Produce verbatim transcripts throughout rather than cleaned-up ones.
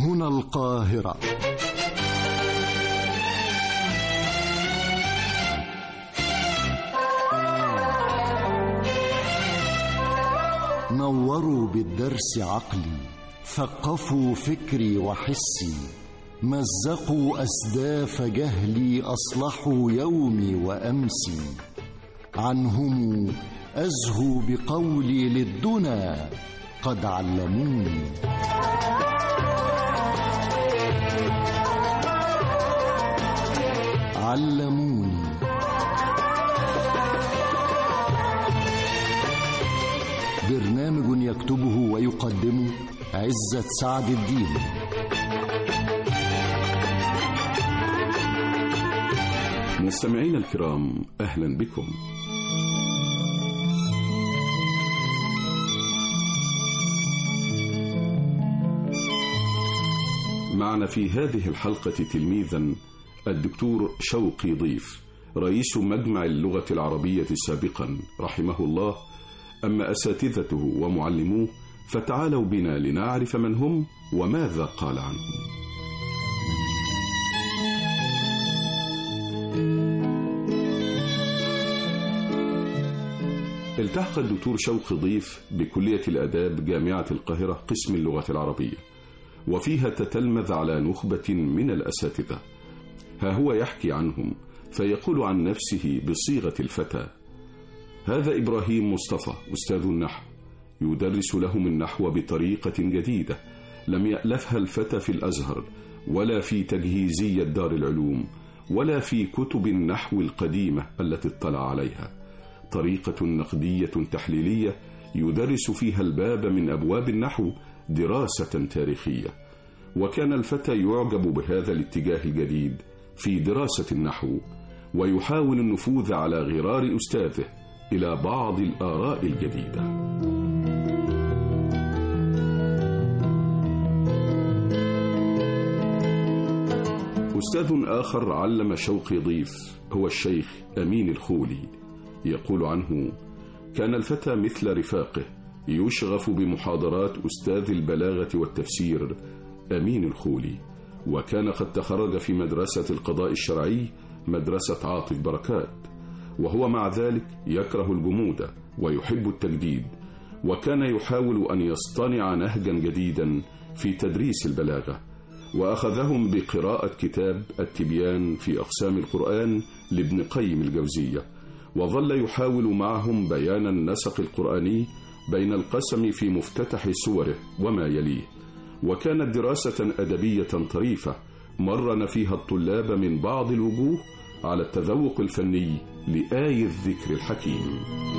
هنا القاهرة. نوروا بالدرس عقلي، ثقفوا فكري وحسي، مزقوا أسداف جهلي، أصلحوا يومي وأمسي. عنهم أزهو بقولي للدنا، قد علموني. علموني. برنامج يكتبه ويقدمه عزت سعد الدين. مستمعينا الكرام، أهلا بكم. معنا في هذه الحلقة تلميذا الدكتور شوقي ضيف، رئيس مجمع اللغة العربية سابقا رحمه الله. أما أساتذته ومعلموه فتعالوا بنا لنعرف من هم وماذا قال عنهم. التحق الدكتور شوقي ضيف بكلية الآداب جامعة القاهرة قسم اللغة العربية، وفيها تتلمذ على نخبة من الأساتذة. ها هو يحكي عنهم فيقول عن نفسه بصيغة الفتى: هذا إبراهيم مصطفى أستاذ النحو، يدرس لهم النحو بطريقة جديدة لم يألفها الفتى في الأزهر ولا في تجهيزية دار العلوم ولا في كتب النحو القديمة التي اطلع عليها. طريقة نقدية تحليلية يدرس فيها الباب من أبواب النحو دراسة تاريخية. وكان الفتى يعجب بهذا الاتجاه الجديد في دراسة النحو، ويحاول النفوذ على غرار أستاذه إلى بعض الآراء الجديدة. أستاذ آخر علم شوقي ضيف هو الشيخ أمين الخولي. يقول عنه: كان الفتى مثل رفاقه، يشغف بمحاضرات أستاذ البلاغة والتفسير أمين الخولي، وكان قد تخرج في مدرسة القضاء الشرعي مدرسة عاطف بركات، وهو مع ذلك يكره الجمود ويحب التجديد، وكان يحاول أن يصطنع نهجا جديدا في تدريس البلاغة. وأخذهم بقراءة كتاب التبيان في أقسام القرآن لابن قيم الجوزية، وظل يحاول معهم بيان النسق القرآني بين القسم في مفتتح سوره وما يليه. وكانت دراسة أدبية طريفة مرن فيها الطلاب من بعض الوجوه على التذوق الفني لآي الذكر الحكيم.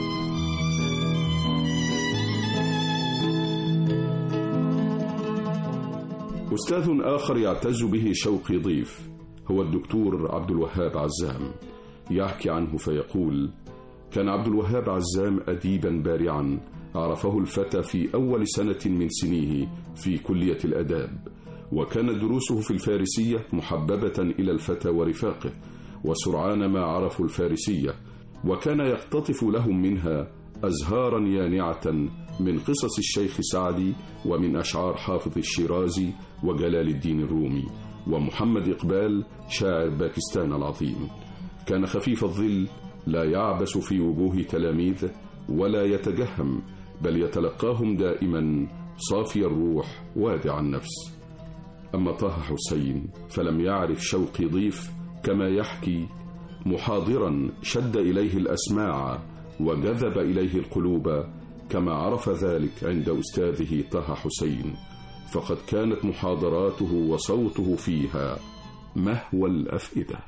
أستاذ آخر يعتز به شوقي ضيف هو الدكتور عبد الوهاب عزام. يحكي عنه فيقول: كان عبد الوهاب عزام أديبا بارعا عرفه الفتى في أول سنة من سنيه في كلية الآداب، وكانت دروسه في الفارسية محببة إلى الفتى ورفاقه، وسرعان ما عرفوا الفارسية، وكان يقتطف لهم منها أزهارا يانعة من قصص الشيخ سعدي ومن أشعار حافظ الشيرازي وجلال الدين الرومي ومحمد إقبال شاعر باكستان العظيم. كان خفيف الظل، لا يعبس في وجوه تلاميذه ولا يتجهم، بل يتلقاهم دائما صافي الروح وادع النفس. أما طه حسين فلم يعرف شوقي ضيف كما يحكي محاضرا شد إليه الأسماع وجذب إليه القلوب كما عرف ذلك عند أستاذه طه حسين، فقد كانت محاضراته وصوته فيها مهوى الأفئدة.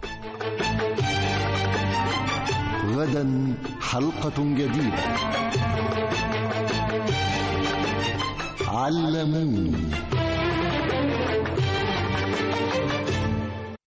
غدا حلقة جديدة. علموني.